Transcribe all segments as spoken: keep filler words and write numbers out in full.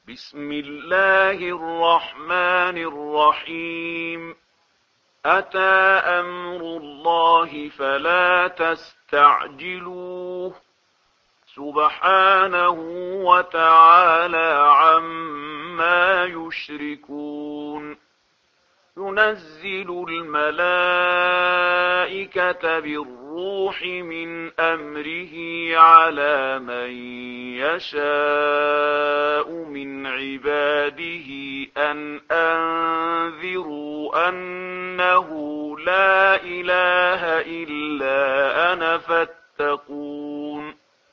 بسم الله الرحمن الرحيم. أتى أمر الله فلا تستعجلوه سبحانه وتعالى عما يشركون. ينزل الملائكة بالروح من أمره على من يشاء من عباده أن أنذروا أنه لا إله إلا أنا فاتقون.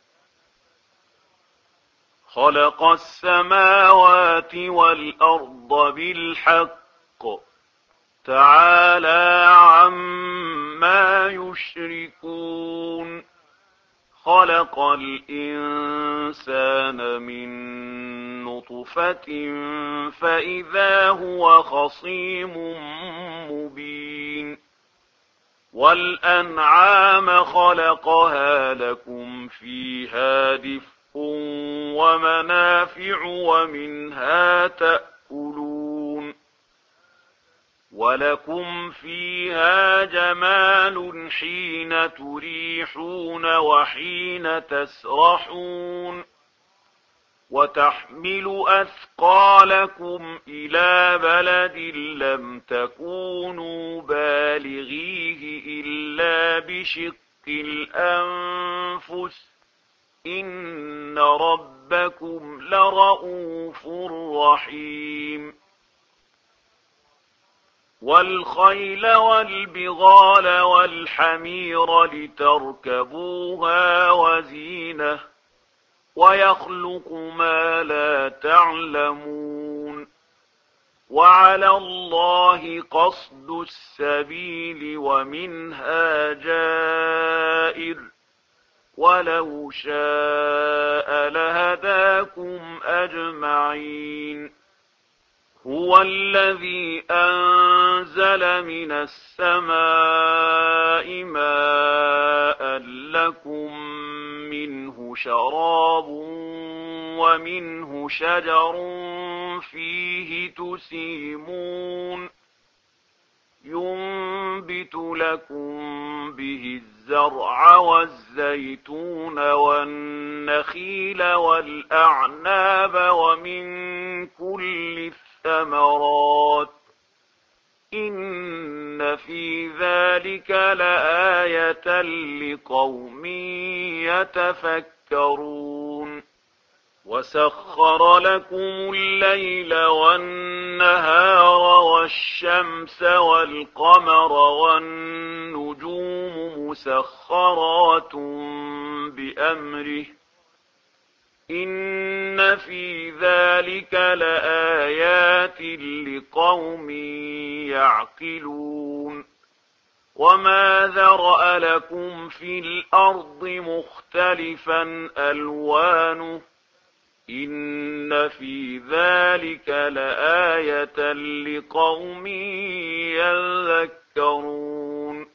خلق السماوات والأرض بالحق تعالى عما يشركون. خلق الإنسان من نطفة فإذا هو خصيم مبين. والأنعام خلقها لكم فيها دفء ومنافع ومنها تأكلون. ولكم فيها جمال حين تريحون وحين تسرحون. وتحمل أثقالكم إلى بلد لم تكونوا بالغيه إلا بشق الأنفس إن ربكم لرؤوف رحيم. والخيل والبغال والحمير لتركبوها وزينة ويخلق ما لا تعلمون. وعلى الله قصد السبيل ومنها جائر ولو شاء لهداكم أجمعين. هو الذي أنزل من السماء ماء لكم منه شراب ومنه شجر فيه تسيمون. ينبت لكم به الزرع والزيتون والنخيل والأعناب ومن كل الثمرات إن في ذلك لآية لقوم يتفكرون. وسخر لكم الليل والنهار والشمس والقمر والنجوم مسخرات بأمره إن في ذلك لآيات لقوم يعقلون. وما ذرأ لكم في الأرض مختلفا ألوانه إن في ذلك لآية لقوم يذكرون.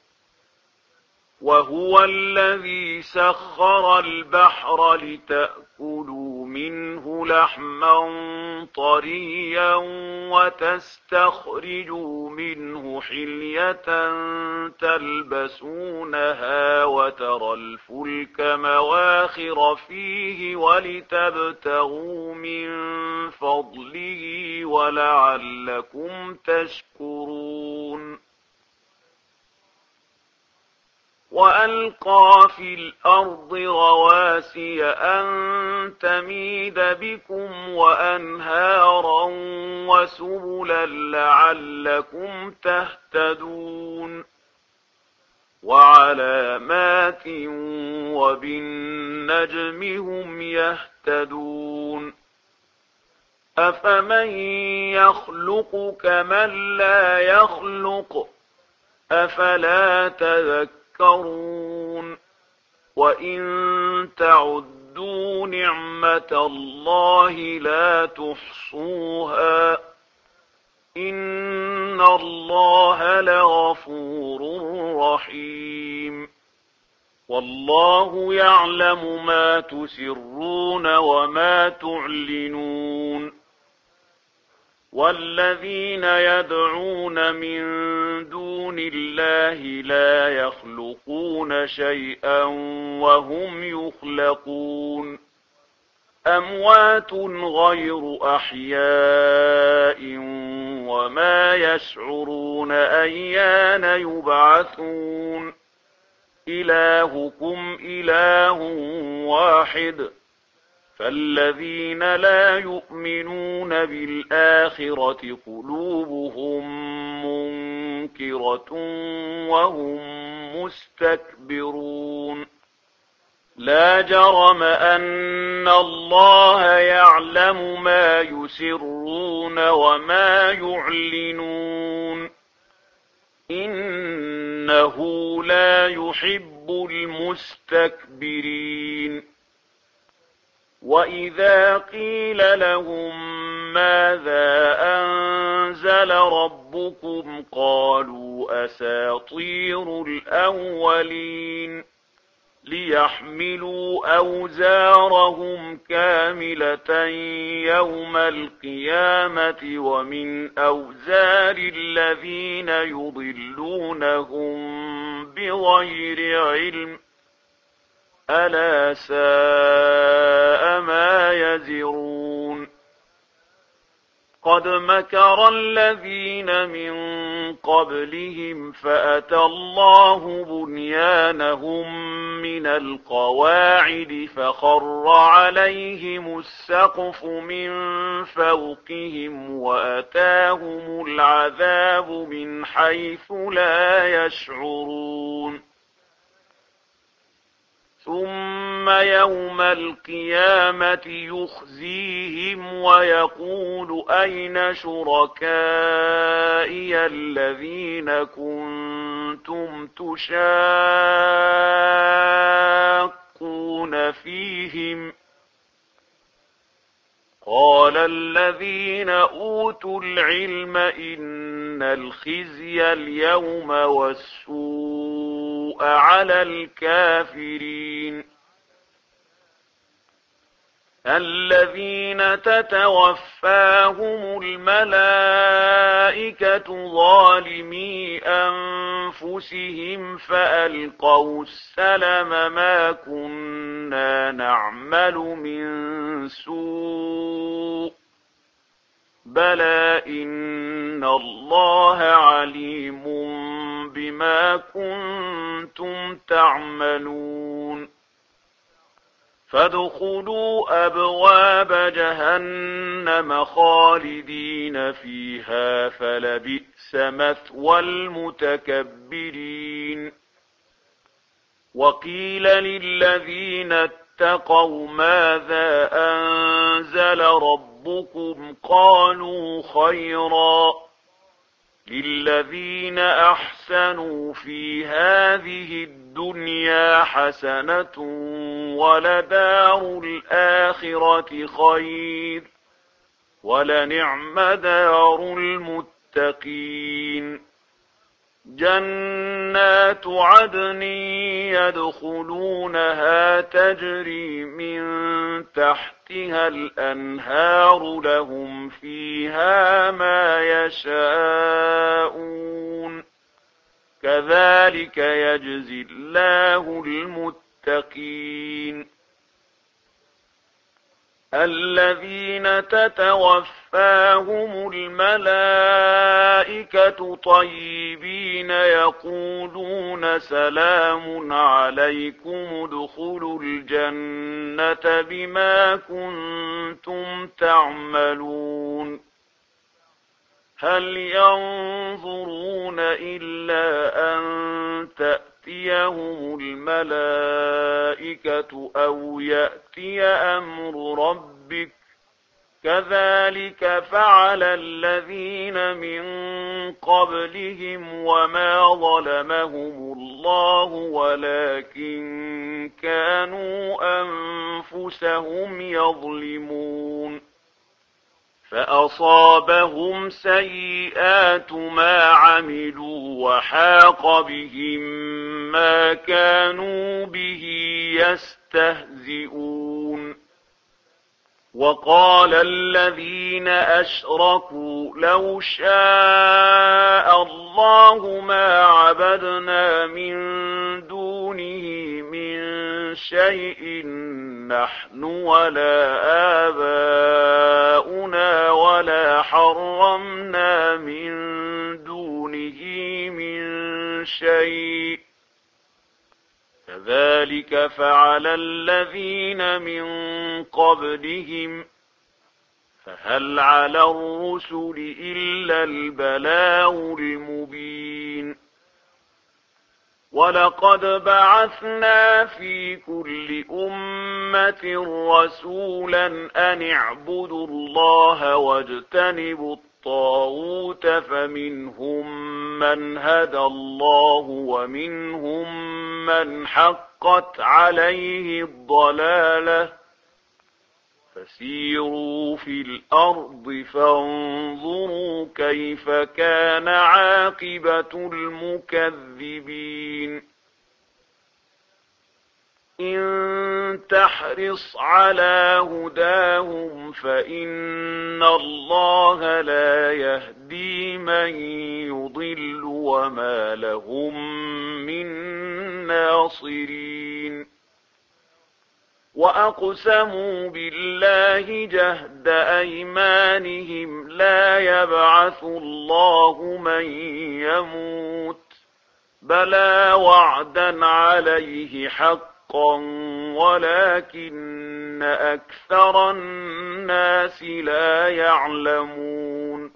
وهو الذي سخر البحر لتأكلوا منه لحما طريا وتستخرجوا منه حلية تلبسونها وترى الفلك مواخر فيه ولتبتغوا من فضله ولعلكم تشكرون. وألقى في الأرض رواسي أن تميد بكم وأنهارا وسبلا لعلكم تهتدون. وعلامات وبالنجم هم يهتدون. أفمن يخلق كمن لا يخلق أفلا تذكرون. وإن تعدوا نعمة الله لا تحصوها إن الله لغفور رحيم. والله يعلم ما تسرون وما تعلنون والذين يدعون من دون الله لا يخلقون شيئا وهم يخلقون أموات غير أحياء وما يشعرون أيان يبعثون إلهكم إله واحد فالذين لا يؤمنون بالآخرة قلوبهم منكرة وهم مستكبرون لا جرم أن الله يعلم ما يسرون وما يعلنون إنه لا يحب المستكبرين وإذا قيل لهم ماذا أنزل ربكم قالوا أساطير الأولين ليحملوا أوزارهم كاملة يوم القيامة ومن أوزار الذين يضلونهم بغير علم ألا ساء ما يزرون قد مكر الذين من قبلهم فأتى الله بنيانهم من القواعد فخر عليهم السقف من فوقهم وأتاهم العذاب من حيث لا يشعرون ثم يوم القيامة يخزيهم ويقول أين شركائي الذين كنتم تشاقون فيهم قال الذين أوتوا العلم إن الخزي اليوم والسوء على الكافرين الذين تتوفاهم الملائكة ظالمي أنفسهم فألقوا السلم ما كنا نعمل من سوء بلى إن الله عليم بما كنتم تعملون فادخلوا أبواب جهنم خالدين فيها فلبئس مثوى المتكبرين وقيل للذين اتقوا ماذا أنزل ربكم قالوا خيرا للذين أحسنوا في هذه الدنيا حسنة ولدار الآخرة خير ولنعم دار المتقين جنات عدن يدخلونها تجري من تحتها الأنهار لهم فيها ما يشاءون كذلك يجزي الله المتقين الذين تتوفاهم الملائكة طيبين يقولون سلام عليكم ادخلوا الجنة بما كنتم تعملون هل ينظرون إلا أن تأتيهم الملائكة أو يأتي أمر ربك كذلك فعل الذين من قبلهم وما ظلمهم الله ولكن كانوا أنفسهم يظلمون فأصابهم سيئات ما عملوا وحاق بهم ما كانوا به يستهزئون وقال الذين أشركوا لو شاء الله ما عبدنا من دونه من شيء نحن ولا آباؤنا ولا حرمنا من دونه من شيء كذلك فعل الذين من قبلهم فهل على الرسل إلا البلاغ المبين ولقد بعثنا في كل أمة رسولا أن اعبدوا الله واجتنبوا الطاغوت فمنهم من هدى الله ومنهم من حقت عليه الضلالة فسيروا في الأرض فانظروا كيف كان عاقبة المكذبين إن تحرص على هداهم فإن الله لا يهدي من يضل وما لهم من ناصرين وأقسموا بالله جهد أيمانهم لا يبعث الله من يموت بلى وعدا عليه حقا ولكن أكثر الناس لا يعلمون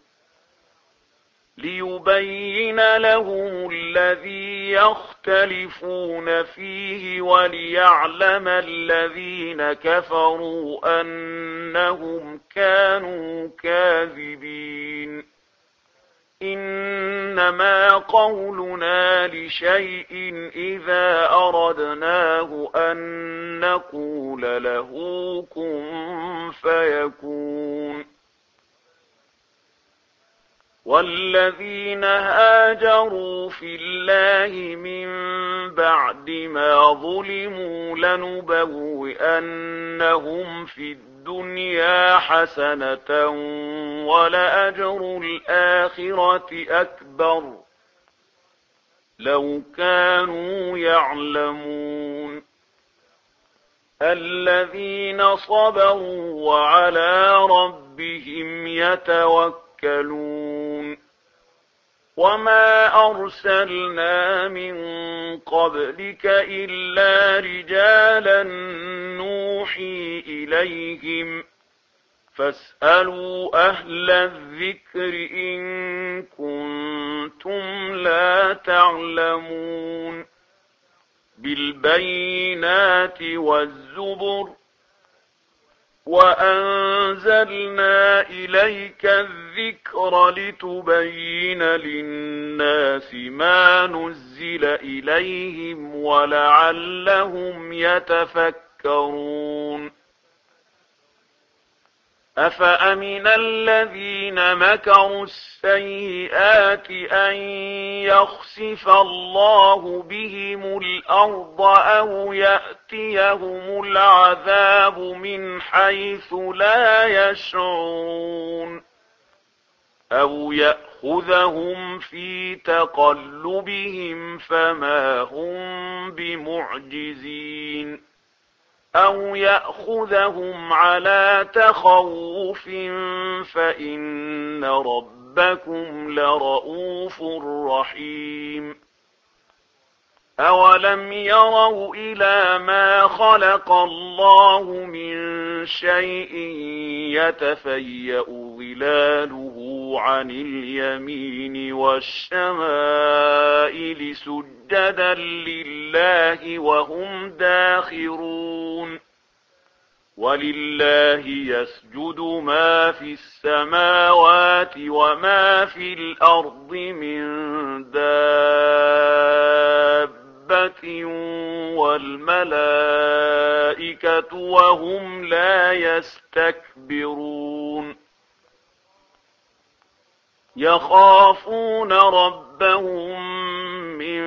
ليبين لهم الذي يختلفون فيه وليعلم الذين كفروا أنهم كانوا كاذبين إنما قولنا لشيء إذا أردناه أن نقول له كن فيكون والذين هاجروا في الله من بعد ما ظلموا لنبوئنهم في الدنيا حسنة ولأجر الآخرة أكبر لو كانوا يعلمون الذين صبروا وعلى ربهم يتوكلون وما أرسلنا من قبلك إلا رجالا نوحي إليهم فاسألوا أهل الذكر إن كنتم لا تعلمون بالبينات والزبر وأنزلنا إليك الذكر لتبين للناس ما نزل إليهم ولعلهم يتفكرون أفأمن الذين مكروا السيئات أن يخسف الله بهم الأرض أو يأتيهم العذاب من حيث لا يشعرون أو يأخذهم في تقلبهم فما هم بمعجزين أو يأخذهم على تخوف فإن ربكم لرؤوف رحيم أولم يروا إلى ما خلق الله من شيء يتفيأ ظلاله عن اليمين والشمائل سجدا لله وهم داخرون ولله يسجد ما في السماوات وما في الأرض من دابة والملائكة وهم لا يستكبرون يخافون ربهم من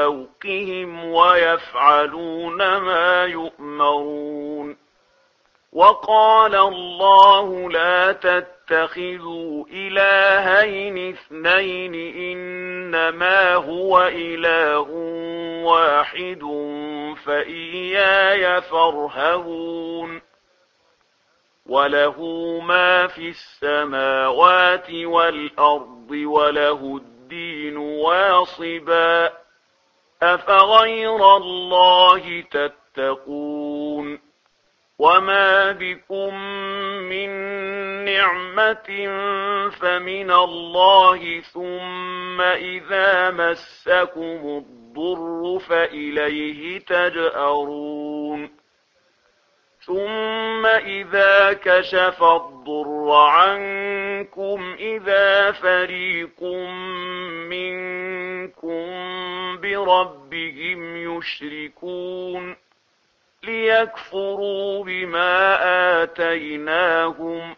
فوقهم ويفعلون ما يؤمرون وقال الله لا تتخذوا إلهين اثنين إنما هو إله واحد فإياي فارهبون وله ما في السماوات والأرض وله الدين واصبا أفغير الله تتقون وما بكم من نعمة فمن الله ثم إذا مسكم الضر فإليه تجأرون ثم إذا كشف الضر عنكم إذا فريق منكم بربهم يشركون ليكفروا بما آتيناهم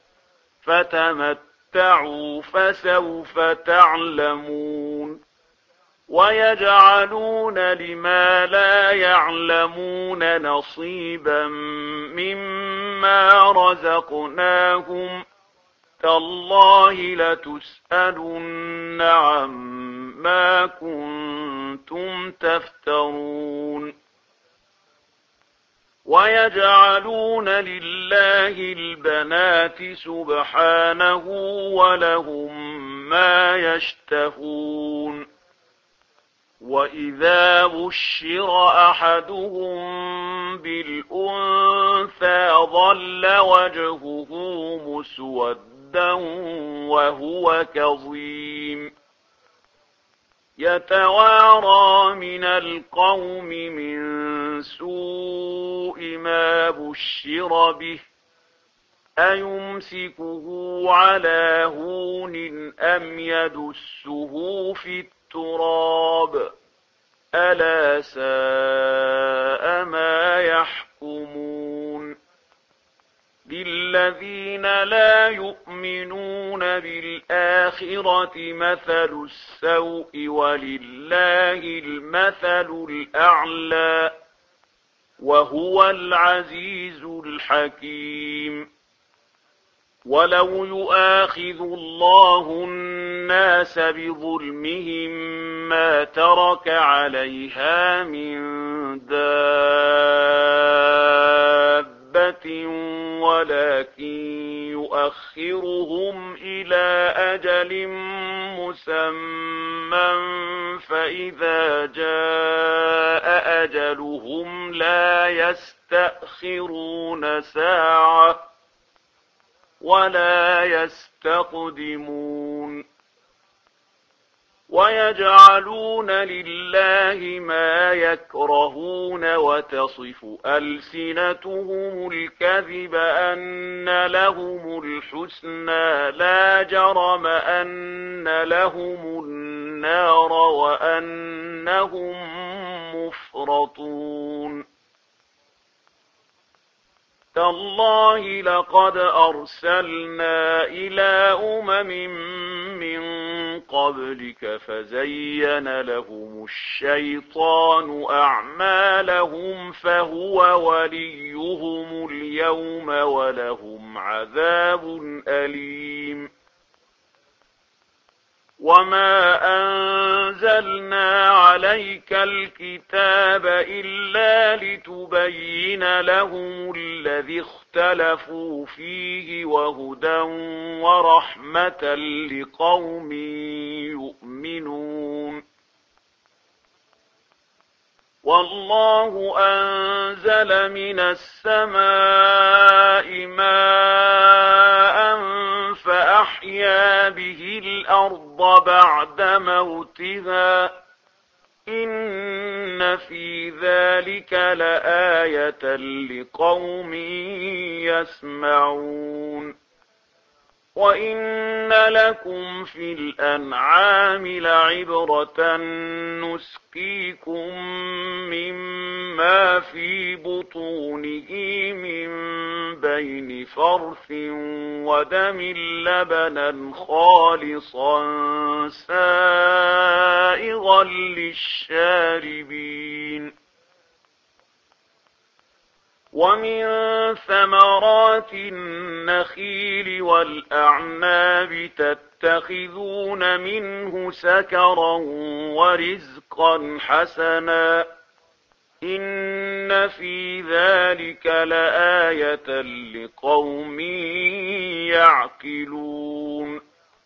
فتمتعوا فسوف تعلمون ويجعلون لما لا يعلمون نصيبا مما رزقناهم تالله لتسألن عما كنتم تفترون ويجعلون لله البنات سبحانه ولهم ما يشتهون وإذا بشر أحدهم بالأنثى ظل وجهه مسودا وهو كظيم يتوارى من القوم من سوء ما بشر به أيمسكه على هون أم يدسه في التراب ألا ساء ما يحكمون للذين لا يؤمنون بالآخرة مثل السوء ولله المثل الأعلى وهو العزيز الحكيم ولو يؤاخذ الله الناس بظلمهم ما ترك عليها من دابة ولكن يؤخرهم إلى أجل مسمى فإذا جاء أجلهم لا يستأخرون ساعة ولا يستقدمون ويجعلون لله ما يكرهون وتصف ألسنتهم الكذب أن لهم الحسنى لا جرم أن لهم النار وأنهم مفرطون تالله لقد أرسلنا إلى أمم من قبلك فزين لهم الشيطان أعمالهم فهو وليهم اليوم ولهم عذاب أليم وما أنزلنا عليك الكتاب إلا لتبين لهم الذي اختلفوا فيه وهدى ورحمة لقوم يؤمنون والله أنزل من السماء ماء فأحيا به الأرض بعد موتها إن في ذلك لآية لقوم يسمعون وإن لكم في الأنعام لعبرة نسقيكم مما في بطونه من بين فرث ودم لبنا خالصا سائغا للشاربين ومن ثمرات النخيل والأعناب تتخذون منه سكرا ورزقا حسنا إن في ذلك لآية لقوم يعقلون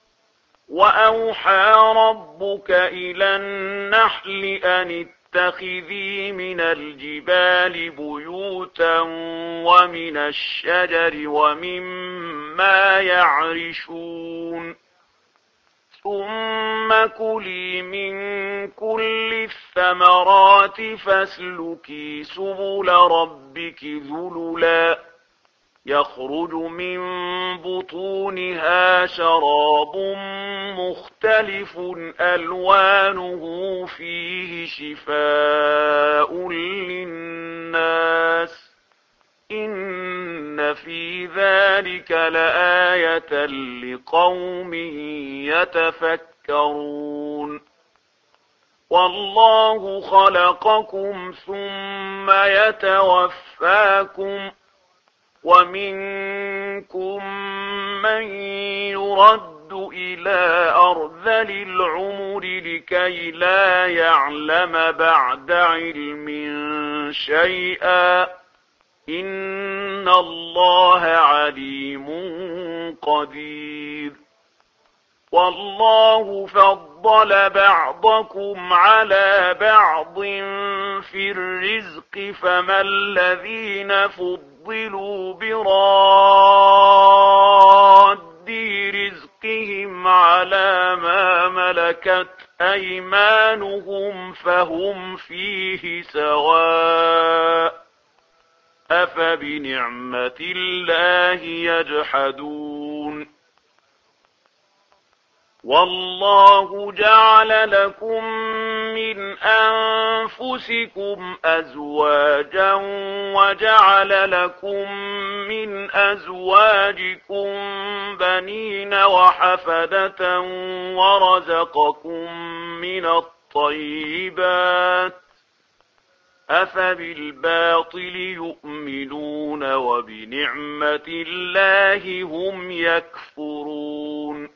وأوحى ربك إلى النحل أن اتخذي من الجبال بيوتا ومن الشجر ومما يعرشون ثم كلي من كل الثمرات فاسلكي سبل ربك ذللا يخرج من بطونها شراب مختلف ألوانه فيه شفاء للناس إن في ذلك لآية لقوم يتفكرون والله خلقكم ثم يتوفاكم ومنكم من يرد إلى أرذل العمر لكي لا يعلم بعد علم شيئا إن الله عليم قدير والله فضل بعضكم على بعض في الرزق فما الذين فضلوا براد رزقهم على ما ملكت أيمانهم فهم فيه سواء أفبنعمة الله يجحدون والله جعل لكم من أنفسكم أزواجا وجعل لكم من أزواجكم بنين وحفدة ورزقكم من الطيبات أفبالباطل يؤمنون وبنعمة الله هم يكفرون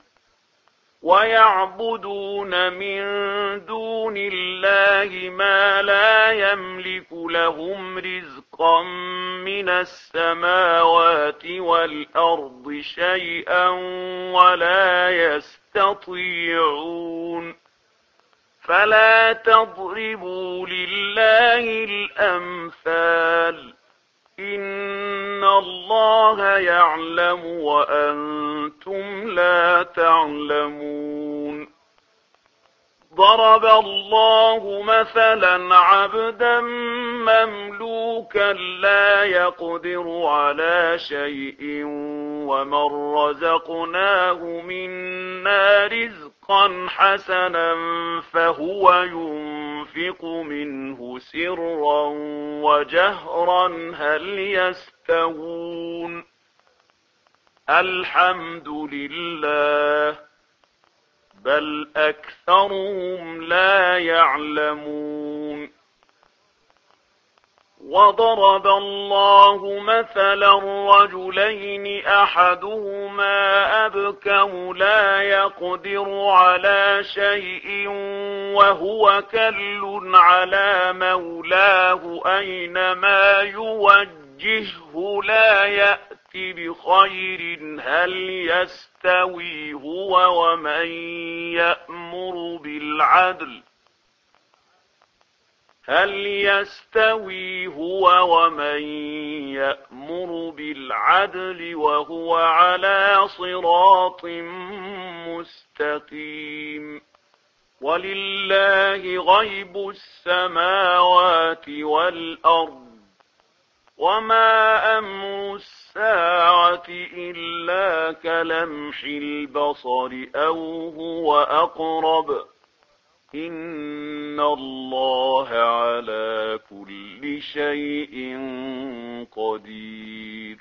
ويعبدون من دون الله ما لا يملك لهم رزقا من السماوات والأرض شيئا ولا يستطيعون فلا تضربوا لله الأمثال إن الله يعلم وأنتم لا تعلمون ضرب الله مثلا عبدا مملوكا لا يقدر على شيء ومن رزقناه منا رزقا حسنا فهو ينفق منه سرا وجهرا هل يستوون الحمد لله بل أكثرهم لا يعلمون وضرب الله مثلا رجلين أحدهما أبكم لا يقدر على شيء وهو كل على مولاه أينما يوجهه لا يأتي بخير هل يستوي هو ومن يأمر بالعدل هل يستوي هو ومن يأمر بالعدل وهو على صراط مستقيم ولله غيب السماوات والأرض وما أمر الساعة إلا كلمح البصر أو هو أقرب إن الله على كل شيء قدير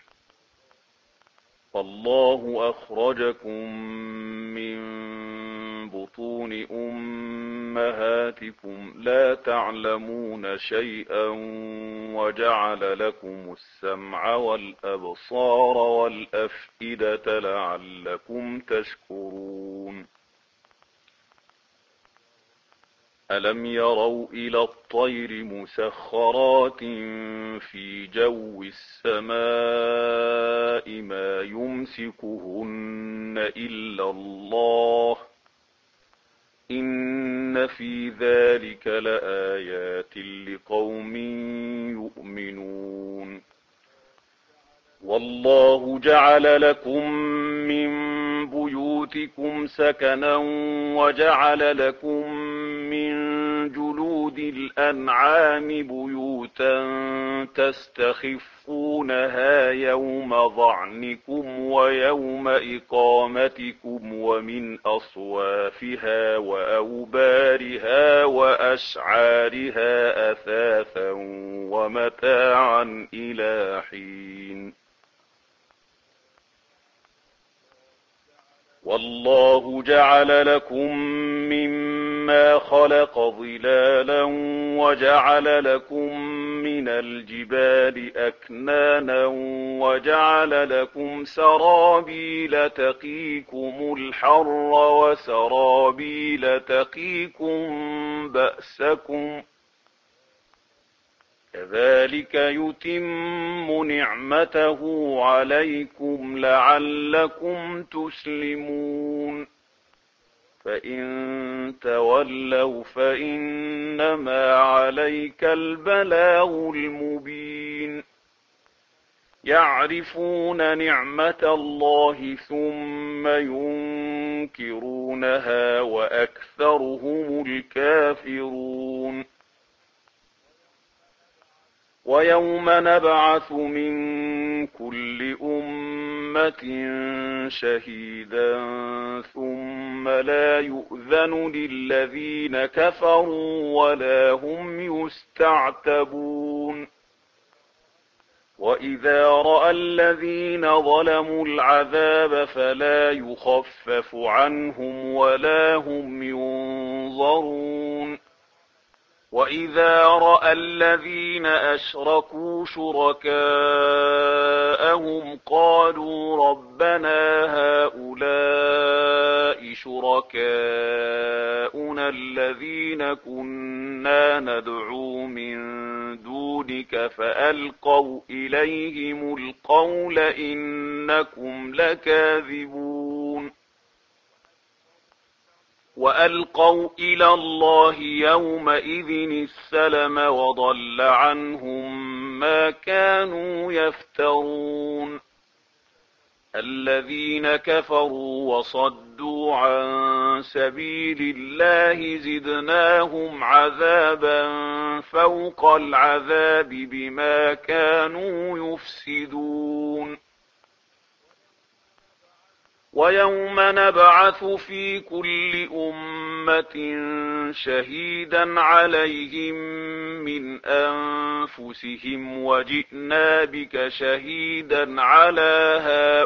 والله أخرجكم من بطون أمهاتكم أمهاتكم لا تعلمون شيئا وجعل لكم السمع والأبصار والأفئدة لعلكم تشكرون ألم يروا إلى الطير مسخرات في جو السماء ما يمسكهن إلا الله إن في ذلك لآيات لقوم يؤمنون والله جعل لكم من بيوتكم سكنا وجعل لكم من جلود الأنعام بيوتا تستخفونها يوم ظعنكم ويوم إقامتكم ومن أصوافها وأوبارها وأشعارها أثاثا ومتاعا إلى حين والله جعل لكم مما خلق ظلالا وجعل لكم من الجبال أكنانا وجعل لكم سرابيل تقيكم الحر وسرابيل تقيكم بأسكم كذلك يتم نعمته عليكم لعلكم تسلمون فإن تولوا فإنما عليك البلاغ المبين يعرفون نعمة الله ثم ينكرونها وأكثرهم الكافرون ويوم نبعث من كل أمة شهيدا ثم لا يؤذن للذين كفروا ولا هم يستعتبون وإذا رأى الذين ظلموا العذاب فلا يخفف عنهم ولا هم ينظرون وإذا رأى الذين أشركوا شركاءهم قالوا ربنا هؤلاء شركاؤنا الذين كنا ندعو من دونك فألقوا إليهم القول إنكم لكاذبون وألقوا إلى الله يومئذ السلم وضل عنهم ما كانوا يفترون الذين كفروا وصدوا عن سبيل الله زدناهم عذابا فوق العذاب بما كانوا يفسدون ويوم نبعث في كل أمة شهيدا عليهم من أنفسهم وجئنا بك شهيدا على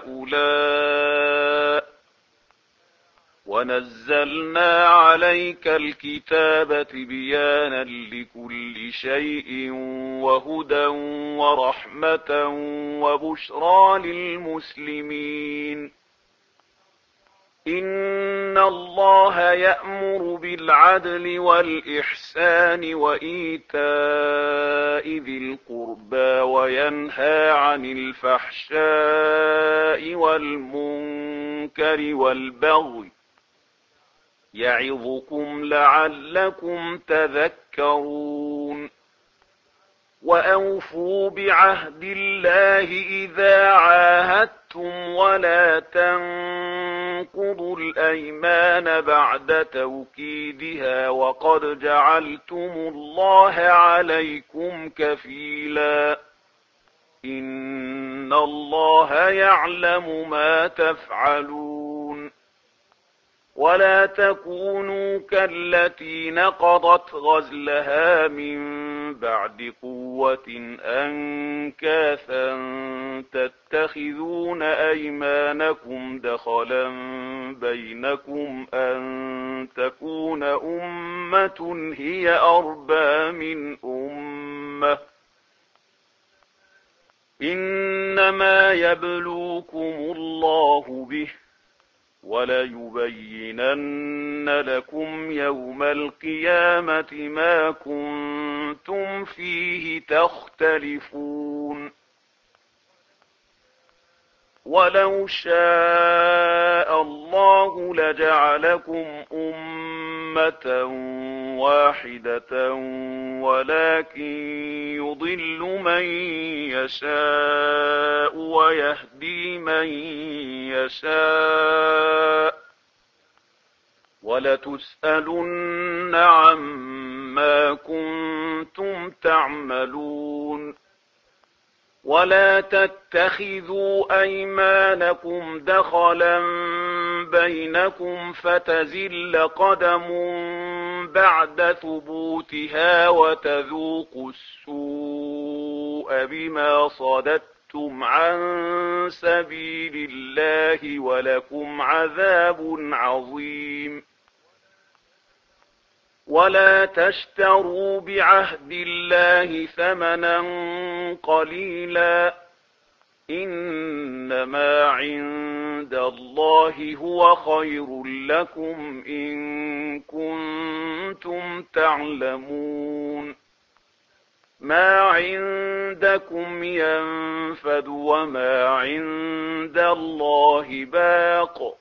هؤلاء ونزلنا عليك الكتاب تبيانا لكل شيء وهدى ورحمة وبشرى للمسلمين إن الله يأمر بالعدل والإحسان وإيتاء ذي القربى وينهى عن الفحشاء والمنكر والبغي يعظكم لعلكم تذكرون وأوفوا بعهد الله إذا عاهدتم ولا تنقضوا الأيمان بعد توكيدها وقد جعلتم الله عليكم كفيلا إن الله يعلم ما تفعلون ولا تكونوا كالتي نقضت غزلها من بعد قوة أنكاثا تتخذون أيمانكم دخلا بينكم أن تكون أمة هي أربى من أمة إنما يبلوكم الله به وليبينن لكم يوم القيامة ما كنتم فيه تختلفون ولو شاء الله لجعلكم أمة واحدة ولكن يضل من يشاء ويهدي من يشاء ولتسألن عما كنتم تعملون ولا تتخذوا أيمانكم دخلا بينكم فتزل قدم بعد ثبوتها وتذوقوا السوء بما صددتم عن سبيل الله ولكم عذاب عظيم ولا تشتروا بعهد الله ثمنا قليلا إنما عند الله هو خير لكم إن كنتم تعلمون ما عندكم ينفد وما عند الله باق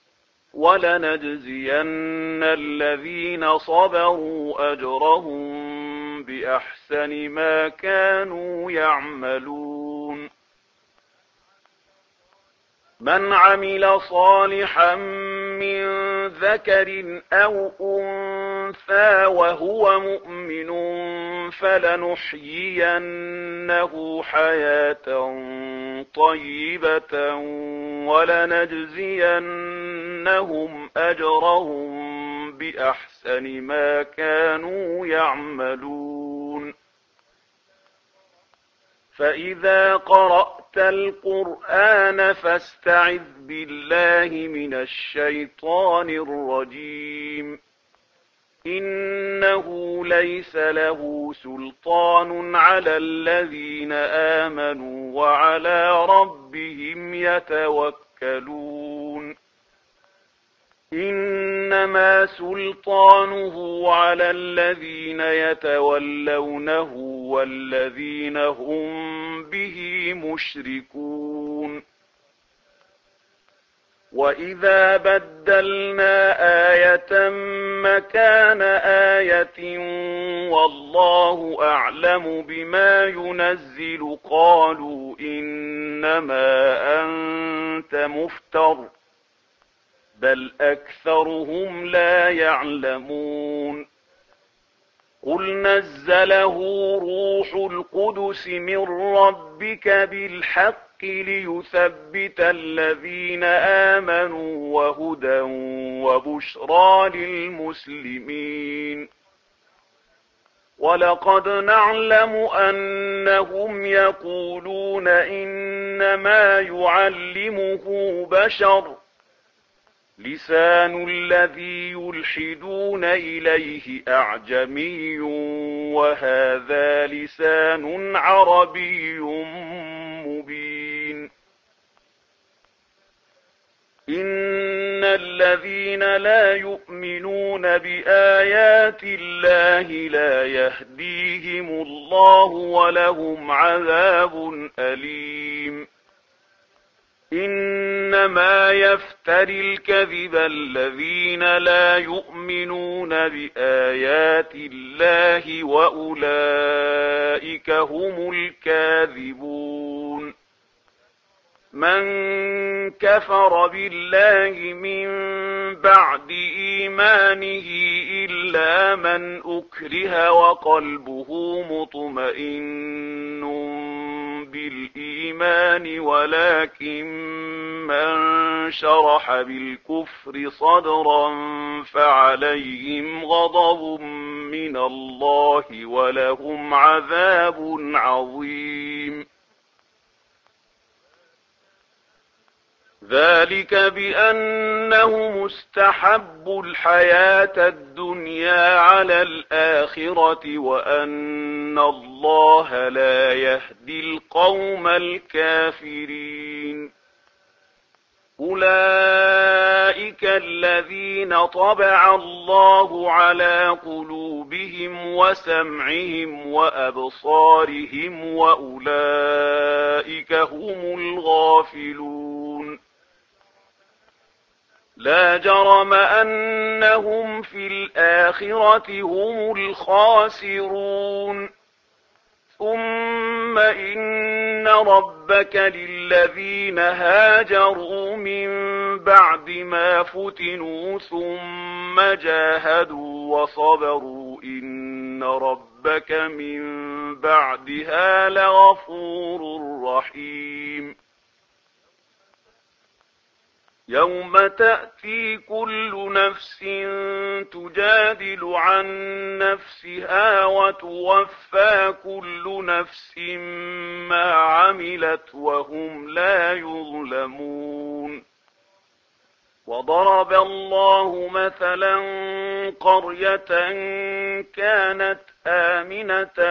ولنجزين الذين صبروا أجرهم بأحسن ما كانوا يعملون من عمل صالحا من ذكر أو أنثى وهو مؤمن فلنحيينه حياة طيبة ولنجزينهم أجرهم بأحسن ما كانوا يعملون فإذا قرأت القرآن فاستعذ بالله من الشيطان الرجيم إنه ليس له سلطان على الذين آمنوا وعلى ربهم يتوكلون إنما سلطانه على الذين يتولونه والذين هم به مشركون وإذا بدلنا آية مكان آية والله أعلم بما ينزل قالوا إنما أنت مفتر بل أكثرهم لا يعلمون قل نزله روح القدس من ربك بالحق ليثبت الذين آمنوا وهدى وبشرى للمسلمين ولقد نعلم أنهم يقولون إنما يعلمه بشر لسان الذي يلحدون إليه أعجمي وهذا لسان عربي مبين إن الذين لا يؤمنون بآيات الله لا يهديهم الله ولهم عذاب أليم إنما يفتري الكذب الذين لا يؤمنون بآيات الله وأولئك هم الكاذبون من كفر بالله من بعد إيمانه إلا من أكره وقلبه مطمئن بالإيمان ولكن من شرح بالكفر صدرا فعليهم غضب من الله ولهم عذاب عظيم. ذلك بأنهم استحبوا الحياة الدنيا على الآخرة وأن الله لا يهدي القوم الكافرين. أولئك الذين طبع الله على قلوبهم وسمعهم وأبصارهم وأولئك هم الغافلون. لا جرم أنهم في الآخرة هم الخاسرون. ثم إن ربك للذين هاجروا من بعد ما فتنوا ثم جاهدوا وصبروا إن ربك من بعدها لغفور رحيم. يوم تأتي كل نفس تجادل عن نفسها وتوفى كل نفس ما عملت وهم لا يظلمون. وضرب الله مثلا قرية كانت آمنة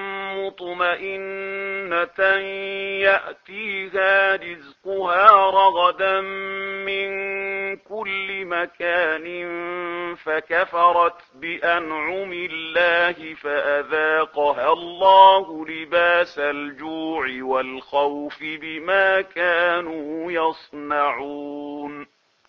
مطمئنة يأتيها رزقها رغدا من كل مكان فكفرت بأنعم الله فأذاقها الله لباس الجوع والخوف بما كانوا يصنعون.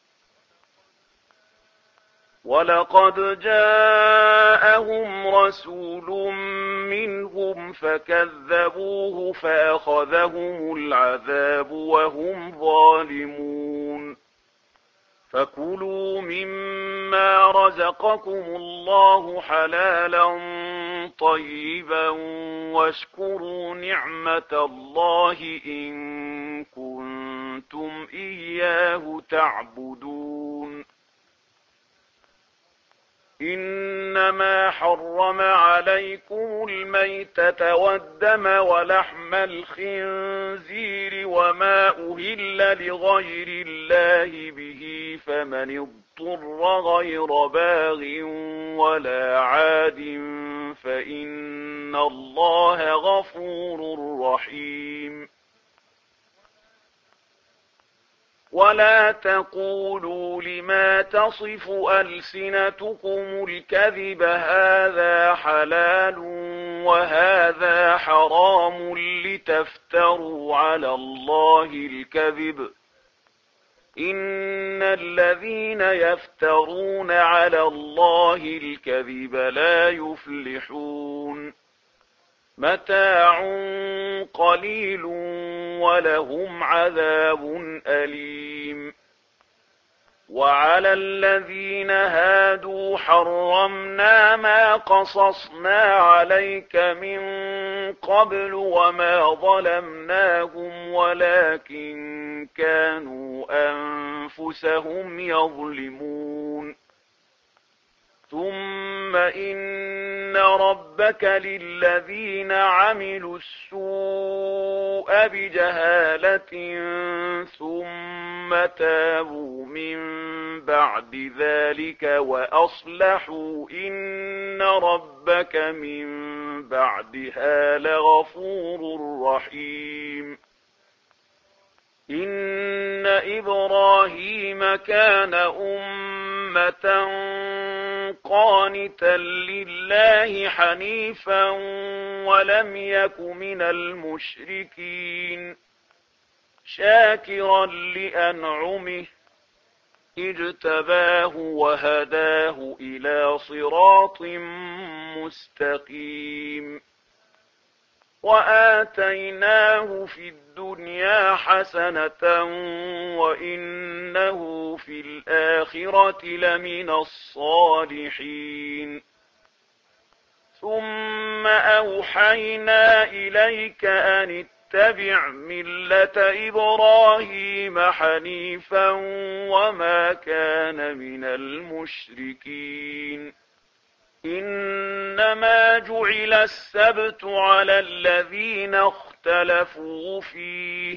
ولقد جاءهم رسول منهم فكذبوه فأخذهم العذاب وهم ظالمون. فكلوا مما رزقكم الله حلالا طيبا واشكروا نعمة الله إن كنتم إياه تعبدون. إنما حرم عليكم الميتة والدم ولحم الخنزير وما أهل لغير الله به فمن اضطر غير باغ ولا عاد فإن الله غفور رحيم. ولا تقولوا لما تصف ألسنتكم الكذب هذا حلال وهذا حرام لتفتروا على الله الكذب. إن الذين يفترون على الله الكذب لا يفلحون. متاع قليل ولهم عذاب أليم. وعلى الذين هادوا حرمنا ما قصصنا عليك من قبل وما ظلمناهم ولكن كانوا أنفسهم يظلمون. ثم إن ربك للذين عملوا السوء بجهالة ثم تابوا من بعد ذلك وأصلحوا إن ربك من بعدها لغفور رحيم. إن إبراهيم كان أمة قانتا لله حنيفا ولم يك من المشركين شاكرا لأنعمه اجتباه وهداه إلى صراط مستقيم. وآتيناه في الدنيا حسنة وإنه في الآخرة لمن الصالحين. ثم أوحينا إليك أن واتبع ملة إبراهيم حنيفا وما كان من المشركين إنما جعل السبت على الذين اختلفوا فيه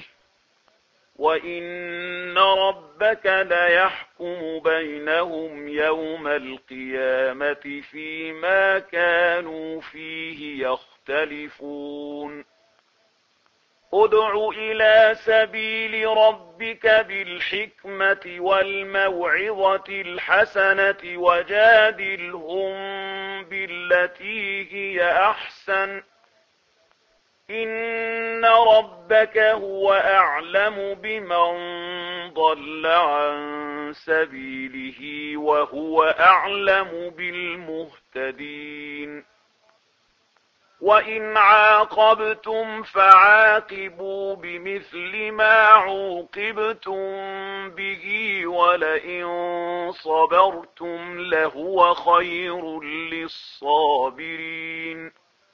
وإن ربك ليحكم بينهم يوم القيامة فيما كانوا فيه يختلفون ادع إلى سبيل ربك بالحكمة والموعظة الحسنة وجادلهم بالتي هي أحسن إن ربك هو أعلم بمن ضل عن سبيله وهو أعلم بالمهتدين وإن عاقبتم فعاقبوا بمثل ما عوقبتم به ولئن صبرتم لهو خير للصابرين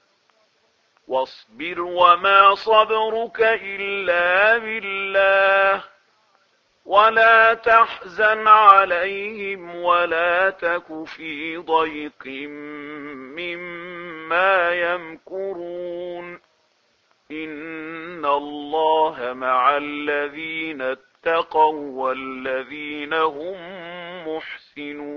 واصبر وما صبرك إلا بالله ولا تحزن عليهم ولا تك في ضيق مما يمكرون إن الله مع الذين اتقوا والذين هم محسنون